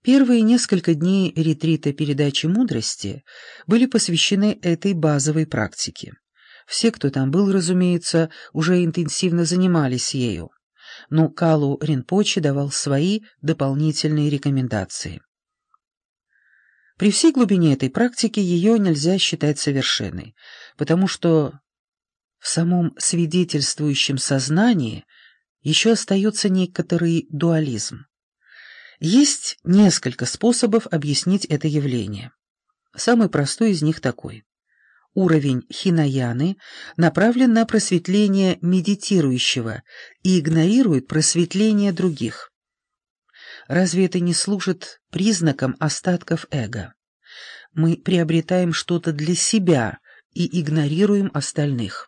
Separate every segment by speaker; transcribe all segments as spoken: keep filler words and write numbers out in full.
Speaker 1: Первые несколько дней ретрита передачи мудрости были посвящены этой базовой практике. Все, кто там был, разумеется, уже интенсивно занимались ею, но Калу Ринпоче давал свои дополнительные рекомендации. При всей глубине этой практики ее нельзя считать совершенной, потому что в самом свидетельствующем сознании еще остается некоторый дуализм. Есть несколько способов объяснить это явление. Самый простой из них такой. Уровень хинаяны направлен на просветление медитирующего и игнорирует просветление других. Разве это не служит признаком остатков эго? Мы приобретаем что-то для себя и игнорируем остальных.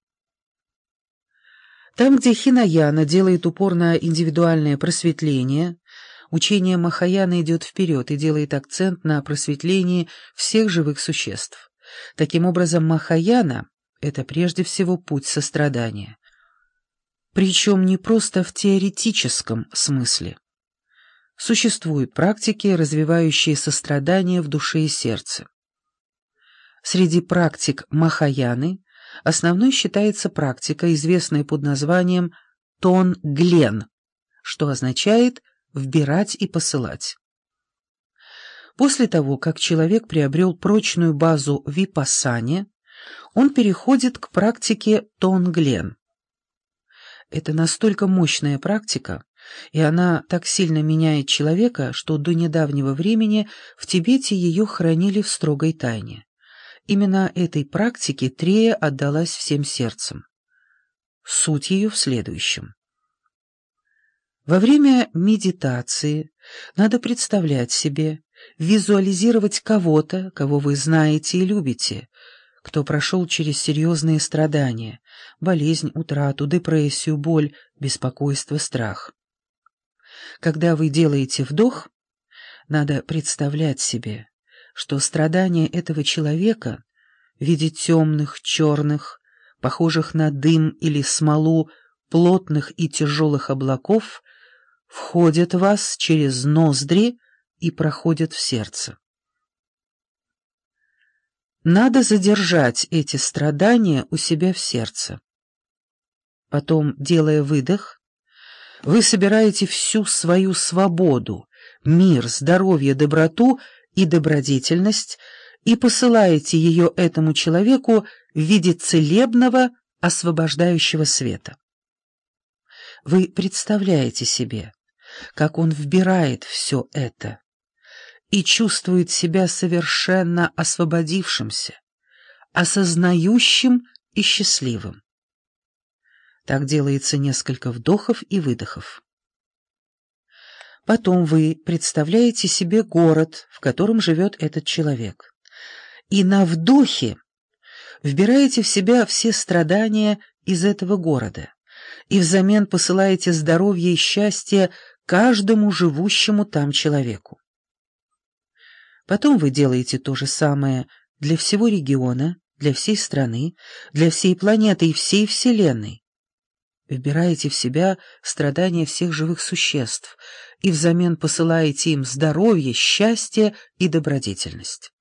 Speaker 1: Там, где хинаяна делает упор на индивидуальное просветление, учение Махаяна идет вперед и делает акцент на просветлении всех живых существ. Таким образом, Махаяна — это прежде всего путь сострадания. Причем не просто в теоретическом смысле. Существуют практики, развивающие сострадание в душе и сердце. Среди практик Махаяны основной считается практика, известная под названием Тонглен, что означает «вбирать и посылать». После того, как человек приобрел прочную базу в випассане, он переходит к практике Тонглен. Это настолько мощная практика, и она так сильно меняет человека, что до недавнего времени в Тибете ее хранили в строгой тайне. Именно этой практике Трея отдалась всем сердцем. Суть ее в следующем. Во время медитации надо представлять себе, визуализировать кого-то, кого вы знаете и любите, кто прошел через серьезные страдания, болезнь, утрату, депрессию, боль, беспокойство, страх. Когда вы делаете вдох, надо представлять себе, что страдания этого человека в виде темных, черных, похожих на дым или смолу, плотных и тяжелых облаков входят в вас через ноздри и проходят в сердце. Надо задержать эти страдания у себя в сердце. Потом, делая выдох, вы собираете всю свою свободу, мир, здоровье, доброту и добродетельность и посылаете ее этому человеку в виде целебного, освобождающего света. Вы представляете себе, как он вбирает все это и чувствует себя совершенно освободившимся, осознающим и счастливым. Так делается несколько вдохов и выдохов. Потом вы представляете себе город, в котором живет этот человек, и на вдохе вбираете в себя все страдания из этого города и взамен посылаете здоровье и счастье каждому живущему там человеку. Потом вы делаете то же самое для всего региона, для всей страны, для всей планеты и всей Вселенной. Вбираете в себя страдания всех живых существ и взамен посылаете им здоровье, счастье и добродетельность.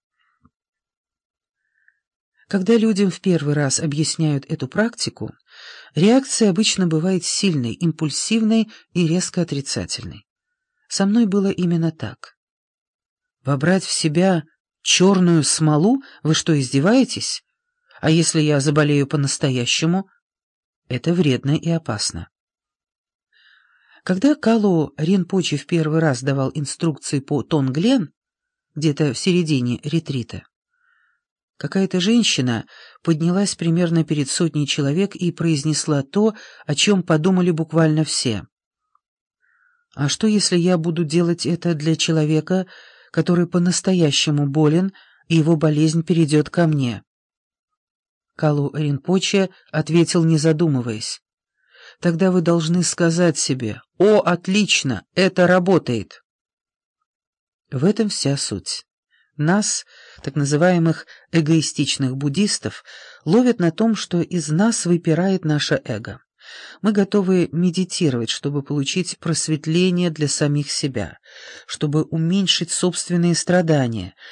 Speaker 1: Когда людям в первый раз объясняют эту практику, реакция обычно бывает сильной, импульсивной и резко отрицательной. Со мной было именно так. Вобрать в себя черную смолу? Вы что, издеваетесь? А если я заболею по-настоящему? Это вредно и опасно. Когда Калу Ринпоче в первый раз давал инструкции по Тонглен, где-то в середине ретрита, какая-то женщина поднялась примерно перед сотней человек и произнесла то, о чем подумали буквально все. «А что, если я буду делать это для человека, который по-настоящему болен, и его болезнь перейдет ко мне?» Калу Ринпоче ответил, не задумываясь. «Тогда вы должны сказать себе: «О, отлично, это работает!» В этом вся суть. Нас, так называемых эгоистичных буддистов, ловят на том, что из нас выпирает наше эго. Мы готовы медитировать, чтобы получить просветление для самих себя, чтобы уменьшить собственные страдания,